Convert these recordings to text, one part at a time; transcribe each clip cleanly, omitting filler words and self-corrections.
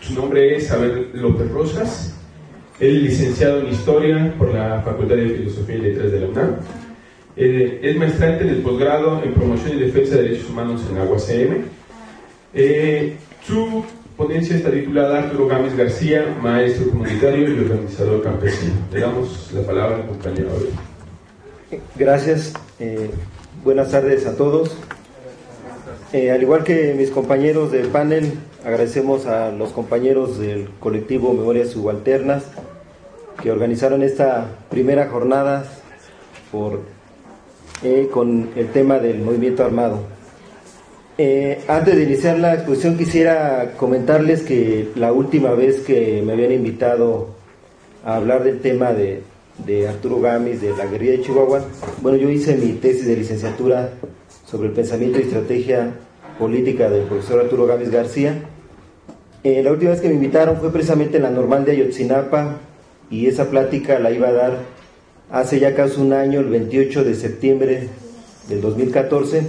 Su nombre es Abel López Rosas. Él es licenciado en Historia por la Facultad de Filosofía y Letras de la UNAM. Es maestrante en el posgrado en Promoción y Defensa de Derechos Humanos en la UACM. Su ponencia está titulada Arturo Gámez García, maestro comunitario y organizador campesino. Le damos la palabra al compañero Abel. Gracias. Buenas tardes a todos. Al igual que mis compañeros del panel, agradecemos a los compañeros del colectivo Memorias Subalternas que organizaron esta primera jornada con el tema del movimiento armado. Antes de iniciar la exposición quisiera comentarles que la última vez que me habían invitado a hablar del tema de Arturo Gámez, de la guerrilla de Chihuahua, bueno, yo hice mi tesis de licenciatura sobre el pensamiento y estrategia política del profesor Arturo Gámez García. La última vez que me invitaron fue precisamente en la Normal de Ayotzinapa, y esa plática la iba a dar hace ya casi un año, el 28 de septiembre del 2014.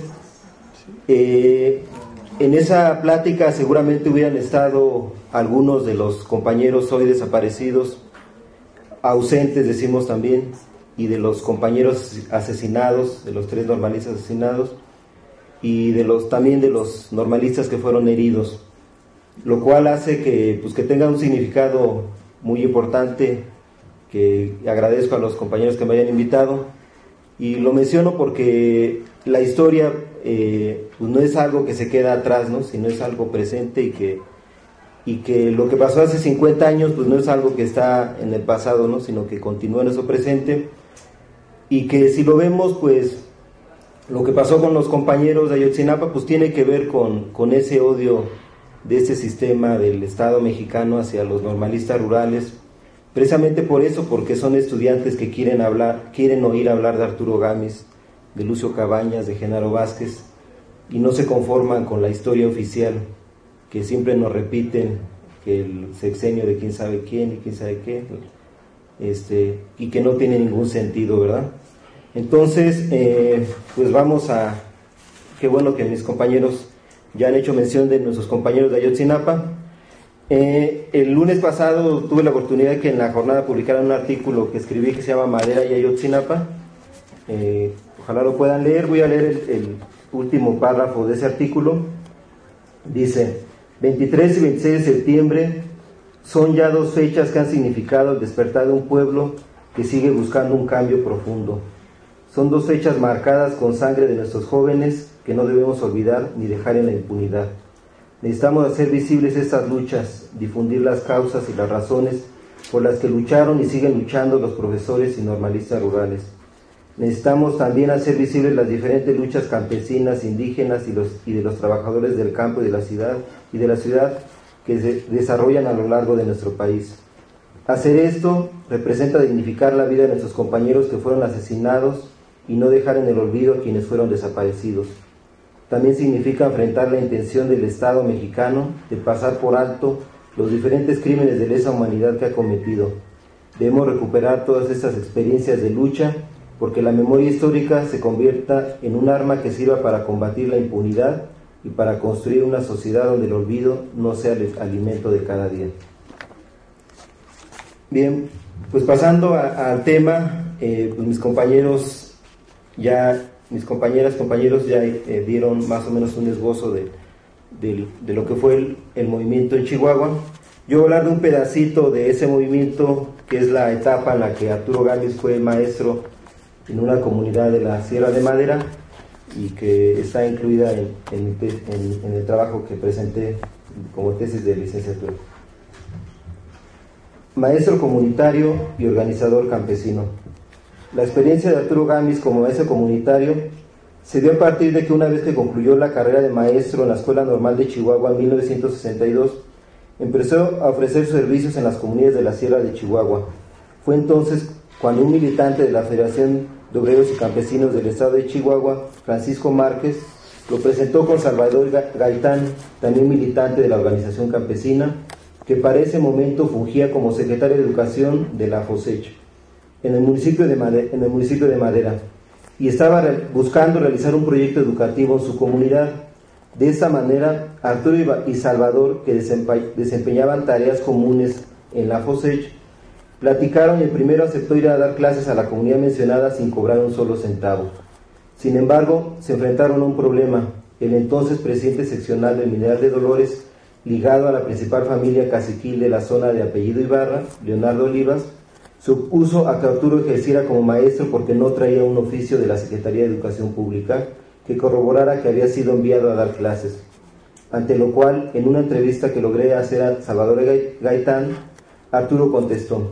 En esa plática seguramente hubieran estado algunos de los compañeros hoy desaparecidos, ausentes decimos también, y de los compañeros asesinados, de los 3 normalistas asesinados, y también de los normalistas que fueron heridos, lo cual hace que tenga un significado muy importante, que agradezco a los compañeros que me hayan invitado, y lo menciono porque la historia no es algo que se queda atrás, ¿no?, sino es algo presente, y que lo que pasó hace 50 años no es algo que está en el pasado, ¿no?, sino que continúa en eso presente, y que si lo vemos, lo que pasó con los compañeros de Ayotzinapa tiene que ver con ese odio de ese sistema del Estado mexicano hacia los normalistas rurales, precisamente por eso, porque son estudiantes que quieren oír hablar de Arturo Gámez, de Lucio Cabañas, de Genaro Vázquez, y no se conforman con la historia oficial, que siempre nos repiten que el sexenio de quién sabe quién y quién sabe qué, y que no tiene ningún sentido, ¿verdad? Entonces, qué bueno que mis compañeros ya han hecho mención de nuestros compañeros de Ayotzinapa. El lunes pasado tuve la oportunidad de que en la jornada publicaran un artículo que escribí que se llama Madera y Ayotzinapa. Ojalá lo puedan leer. Voy a leer el último párrafo de ese artículo. Dice: 23 y 26 de septiembre son ya 2 fechas que han significado el despertar de un pueblo que sigue buscando un cambio profundo. Son 2 fechas marcadas con sangre de nuestros jóvenes que no debemos olvidar ni dejar en la impunidad. Necesitamos hacer visibles estas luchas, difundir las causas y las razones por las que lucharon y siguen luchando los profesores y normalistas rurales. Necesitamos también hacer visibles las diferentes luchas campesinas, indígenas y de los trabajadores del campo y de la ciudad que se desarrollan a lo largo de nuestro país. Hacer esto representa dignificar la vida de nuestros compañeros que fueron asesinados y no dejar en el olvido a quienes fueron desaparecidos. También significa enfrentar la intención del Estado mexicano de pasar por alto los diferentes crímenes de lesa humanidad que ha cometido. Debemos recuperar todas estas experiencias de lucha, porque la memoria histórica se convierta en un arma que sirva para combatir la impunidad y para construir una sociedad donde el olvido no sea el alimento de cada día. Bien, pasando al tema, mis compañeros compañeros ya dieron más o menos un esbozo de lo que fue el movimiento en Chihuahua. Yo voy a hablar de un pedacito de ese movimiento, que es la etapa en la que Arturo Gámez fue maestro en una comunidad de la Sierra de Madera, y que está incluida en el trabajo que presenté como tesis de licenciatura. Maestro comunitario y organizador campesino. La experiencia de Arturo Gámez como maestro comunitario se dio a partir de que una vez que concluyó la carrera de maestro en la Escuela Normal de Chihuahua en 1962, empezó a ofrecer servicios en las comunidades de la Sierra de Chihuahua. Fue entonces cuando un militante de la Federación de Obreros y Campesinos del Estado de Chihuahua, Francisco Márquez, lo presentó con Salvador Gaitán, también militante de la organización campesina, que para ese momento fungía como secretario de Educación de la FOSECH, en el municipio de Madera, y estaba buscando realizar un proyecto educativo en su comunidad. De esta manera, Arturo y Salvador, que desempeñaban tareas comunes en la FOSECH, platicaron y el primero aceptó ir a dar clases a la comunidad mencionada sin cobrar un solo centavo. Sin embargo, se enfrentaron a un problema. El entonces presidente seccional del Mineral de Dolores, ligado a la principal familia caciquil de la zona de apellido Ibarra, Leonardo Olivas, se opuso a que Arturo ejerciera como maestro porque no traía un oficio de la Secretaría de Educación Pública que corroborara que había sido enviado a dar clases. Ante lo cual, en una entrevista que logré hacer a Salvador Gaitán, Arturo contestó: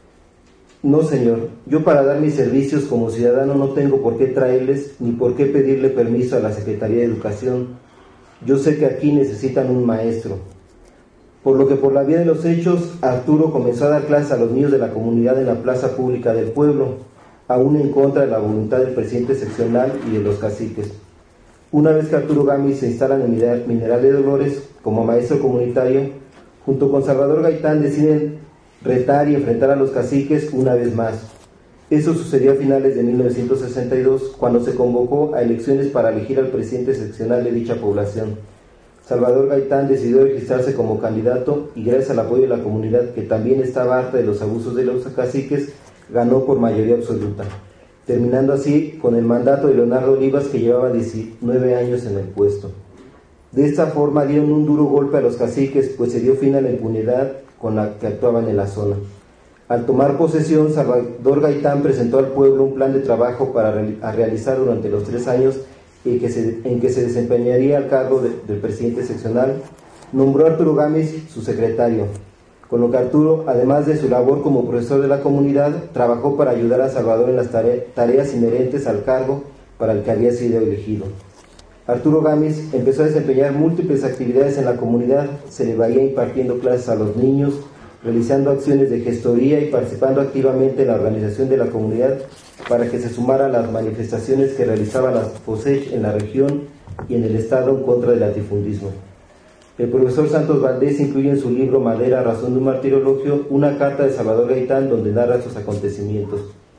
no, señor, yo para dar mis servicios como ciudadano no tengo por qué traerles ni por qué pedirle permiso a la Secretaría de Educación. Yo sé que aquí necesitan un maestro. Por lo que por la vía de los hechos, Arturo comenzó a dar clases a los niños de la comunidad en la plaza pública del pueblo, aún en contra de la voluntad del presidente seccional y de los caciques. Una vez que Arturo Gámez se instala en el Mineral de Dolores como maestro comunitario, junto con Salvador Gaitán deciden retar y enfrentar a los caciques una vez más. Eso sucedió a finales de 1962, cuando se convocó a elecciones para elegir al presidente seccional de dicha población. Salvador Gaitán decidió registrarse como candidato y gracias al apoyo de la comunidad, que también estaba harta de los abusos de los caciques, ganó por mayoría absoluta, terminando así con el mandato de Leonardo Olivas, que llevaba 19 años en el puesto. De esta forma dieron un duro golpe a los caciques, pues se dio fin a la impunidad con la que actuaban en la zona. Al tomar posesión, Salvador Gaitán presentó al pueblo un plan de trabajo para realizar durante los 3 años en que se desempeñaría al cargo del presidente seccional. Nombró a Arturo Gámez su secretario, con lo que Arturo, además de su labor como profesor de la comunidad, trabajó para ayudar a Salvador en las tareas inherentes al cargo para el que había sido elegido. Arturo Gámez empezó a desempeñar múltiples actividades en la comunidad, se le veía impartiendo clases a los niños, realizando acciones de gestoría y participando activamente en la organización de la comunidad para que se sumara a las manifestaciones que realizaba la FOSECH en la región y en el estado en contra del latifundismo. El profesor Santos Valdés incluye en su libro Madera, razón de un martirologio, una carta de Salvador Gaitán donde narra sus acontecimientos.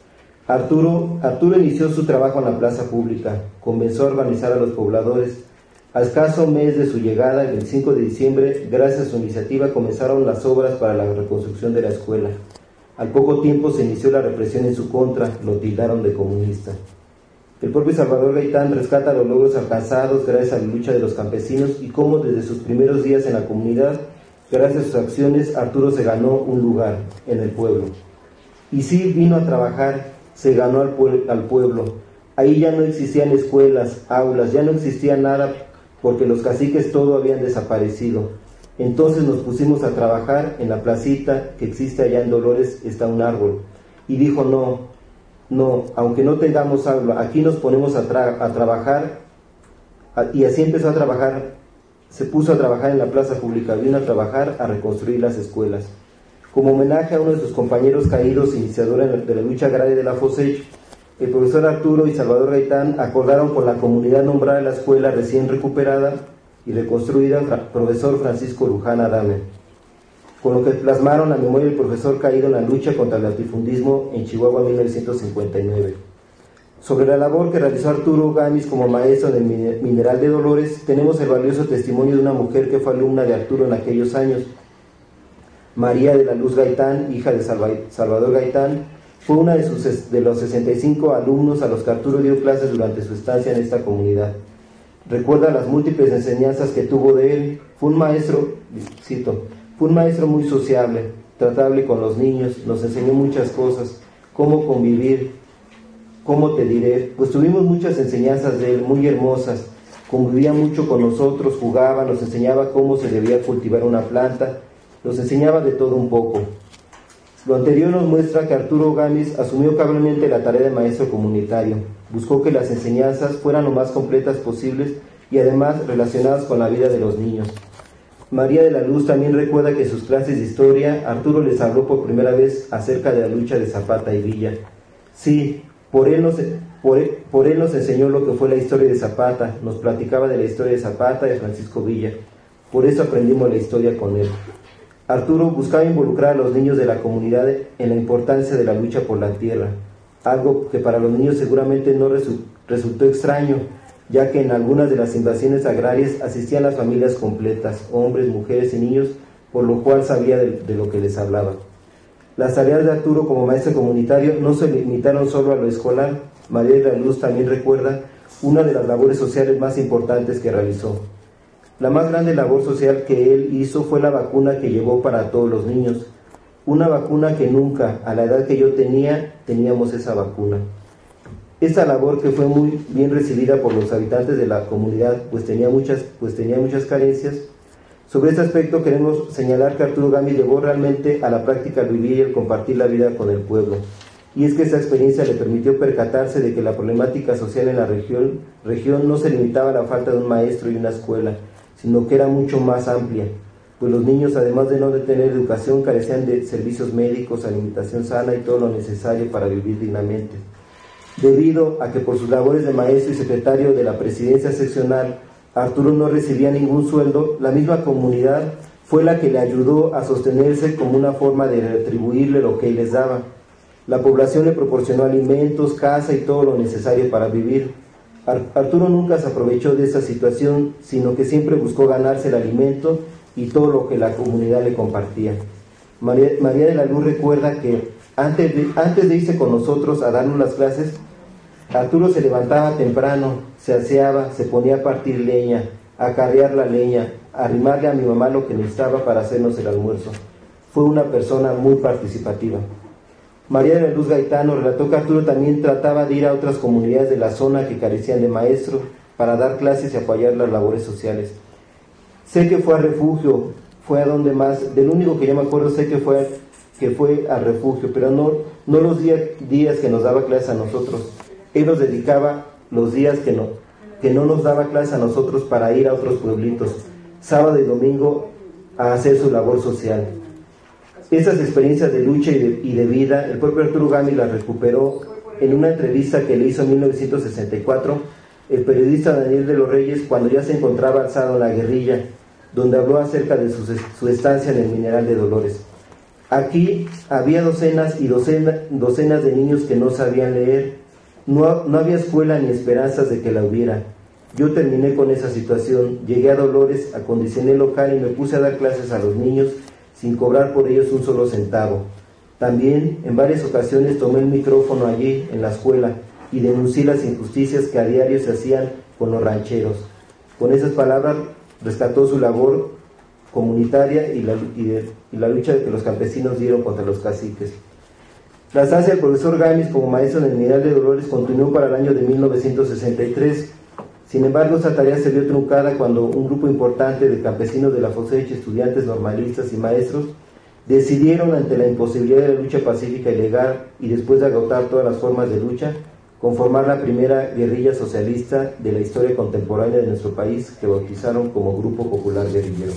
Arturo inició su trabajo en la plaza pública, comenzó a organizar a los pobladores. Al escaso mes de su llegada, el 25 de diciembre, gracias a su iniciativa comenzaron las obras para la reconstrucción de la escuela. Al poco tiempo se inició la represión en su contra, lo tildaron de comunista. El propio Salvador Gaitán rescata los logros alcanzados gracias a la lucha de los campesinos y cómo desde sus primeros días en la comunidad, gracias a sus acciones, Arturo se ganó un lugar en el pueblo. Y sí vino a trabajar, se ganó al pueblo. Ahí ya no existían escuelas, aulas, ya no existía nada porque los caciques todo habían desaparecido. Entonces nos pusimos a trabajar en la placita que existe allá en Dolores, está un árbol. Y dijo, no, aunque no tengamos aula, aquí nos ponemos a trabajar. Y así empezó a trabajar, se puso a trabajar en la plaza pública, vino a trabajar a reconstruir las escuelas. Como homenaje a uno de sus compañeros caídos, iniciadora de la lucha agraria de la FOSECH, el profesor Arturo y Salvador Gaitán acordaron con la comunidad nombrar a la escuela recién recuperada y reconstruida profesor Francisco Luján Adame, con lo que plasmaron la memoria del profesor caído en la lucha contra el latifundismo en Chihuahua en 1959. Sobre la labor que realizó Arturo Gámez como maestro en el Mineral de Dolores, tenemos el valioso testimonio de una mujer que fue alumna de Arturo en aquellos años. María de la Luz Gaitán, hija de Salvador Gaitán, fue una de los 65 alumnos a los que Arturo dio clases durante su estancia en esta comunidad. Recuerda las múltiples enseñanzas que tuvo de él. Fue un maestro muy sociable, tratable con los niños, nos enseñó muchas cosas, cómo convivir, cómo te diré, pues tuvimos muchas enseñanzas de él, muy hermosas. Convivía mucho con nosotros, jugaba, nos enseñaba cómo se debía cultivar una planta, nos enseñaba de todo un poco. Lo anterior nos muestra que Arturo Gámez asumió cablemente la tarea de maestro comunitario, buscó que las enseñanzas fueran lo más completas posibles y además relacionadas con la vida de los niños. María de la Luz también recuerda que en sus clases de historia, Arturo les habló por primera vez acerca de la lucha de Zapata y Villa. Sí, por él nos enseñó lo que fue la historia de Zapata, nos platicaba de la historia de Zapata y de Francisco Villa, por eso aprendimos la historia con él. Arturo buscaba involucrar a los niños de la comunidad en la importancia de la lucha por la tierra, algo que para los niños seguramente no resultó extraño, ya que en algunas de las invasiones agrarias asistían las familias completas, hombres, mujeres y niños, por lo cual sabía de lo que les hablaba. Las tareas de Arturo como maestro comunitario no se limitaron solo a lo escolar. María de la Luz también recuerda una de las labores sociales más importantes que realizó. La más grande labor social que él hizo fue la vacuna que llevó para todos los niños. Una vacuna que nunca, a la edad que yo tenía, teníamos esa vacuna. Esta labor, que fue muy bien recibida por los habitantes de la comunidad, pues tenía muchas carencias. Sobre este aspecto queremos señalar que Arturo Gámez llevó realmente a la práctica el vivir y el compartir la vida con el pueblo. Y es que esta experiencia le permitió percatarse de que la problemática social en la región no se limitaba a la falta de un maestro y una escuela, sino que era mucho más amplia, pues los niños, además de no tener educación, carecían de servicios médicos, alimentación sana y todo lo necesario para vivir dignamente. Debido a que por sus labores de maestro y secretario de la presidencia seccional, Arturo no recibía ningún sueldo, la misma comunidad fue la que le ayudó a sostenerse como una forma de retribuirle lo que él les daba. La población le proporcionó alimentos, casa y todo lo necesario para vivir. Arturo nunca se aprovechó de esa situación, sino que siempre buscó ganarse el alimento y todo lo que la comunidad le compartía. María de la Luz recuerda que antes de irse con nosotros a darnos las clases, Arturo se levantaba temprano, se aseaba, se ponía a partir leña, a carrear la leña, a arrimarle a mi mamá lo que necesitaba para hacernos el almuerzo. Fue una persona muy participativa. María de la Luz Gaetano relató que Arturo también trataba de ir a otras comunidades de la zona que carecían de maestro para dar clases y apoyar las labores sociales. Sé que fue a refugio, fue a donde más, del único que yo me acuerdo, sé que fue al refugio, pero no los días que nos daba clases a nosotros. Él nos dedicaba los días que no nos daba clases a nosotros para ir a otros pueblitos, sábado y domingo, a hacer su labor social. Esas experiencias de lucha y de vida, el propio Arturo Gámez las recuperó en una entrevista que le hizo en 1964 el periodista Daniel de los Reyes, cuando ya se encontraba alzado en la guerrilla, donde habló acerca de su estancia en el Mineral de Dolores. Aquí había docenas y docenas de niños que no sabían leer. No había escuela ni esperanzas de que la hubiera. Yo terminé con esa situación, llegué a Dolores, acondicioné el local y me puse a dar clases a los niños sin cobrar por ellos un solo centavo. También en varias ocasiones tomé el micrófono allí en la escuela y denuncié las injusticias que a diario se hacían con los rancheros. Con esas palabras rescató su labor comunitaria y la lucha que los campesinos dieron contra los caciques. La estancia del profesor Gámez como maestro en el Mineral de Dolores continuó para el año de 1963. Sin embargo, esta tarea se vio truncada cuando un grupo importante de campesinos de la Fosecha, estudiantes normalistas y maestros, decidieron, ante la imposibilidad de la lucha pacífica y legal, y después de agotar todas las formas de lucha, conformar la primera guerrilla socialista de la historia contemporánea de nuestro país, que bautizaron como Grupo Popular Guerrillero.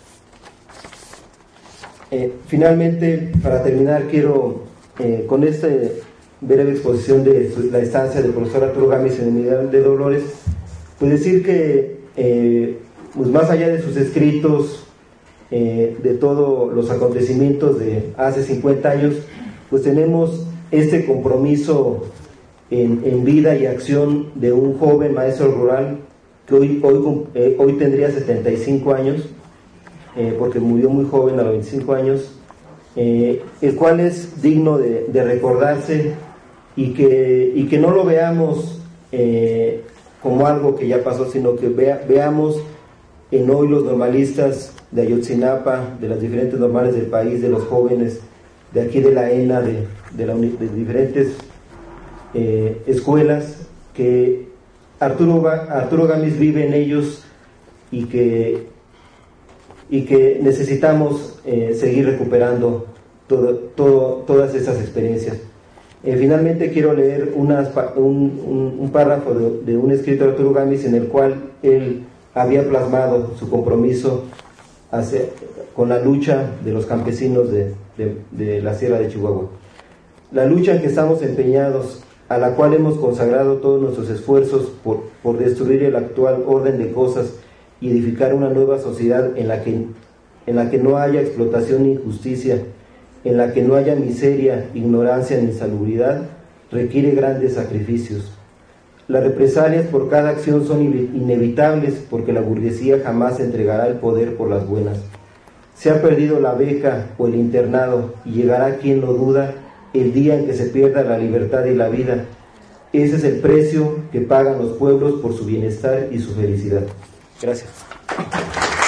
Finalmente, para terminar, quiero, con esta breve exposición de la estancia del profesor Arturo Gámez en el Mineral de Dolores, pues decir que, pues más allá de sus escritos, de todos los acontecimientos de hace 50 años, pues tenemos este compromiso en vida y acción de un joven maestro rural que hoy tendría 75 años, porque murió muy joven a los 25 años, el cual es digno de recordarse y que no lo veamos como algo que ya pasó, sino que veamos en hoy los normalistas de Ayotzinapa, de las diferentes normales del país, de los jóvenes de aquí de la ENA, de diferentes escuelas, que Arturo Gámez vive en ellos y que necesitamos seguir recuperando todas esas experiencias. Finalmente quiero leer un párrafo de un escrito de Arturo Gámez en el cual él había plasmado su compromiso con la lucha de los campesinos de la Sierra de Chihuahua. La lucha en que estamos empeñados, a la cual hemos consagrado todos nuestros esfuerzos por destruir el actual orden de cosas y edificar una nueva sociedad en la que no haya explotación ni injusticia, en la que no haya miseria, ignorancia ni insalubridad, requiere grandes sacrificios. Las represalias por cada acción son inevitables, porque la burguesía jamás entregará el poder por las buenas. Se ha perdido la beca o el internado, y llegará, quien lo duda, el día en que se pierda la libertad y la vida. Ese es el precio que pagan los pueblos por su bienestar y su felicidad. Gracias.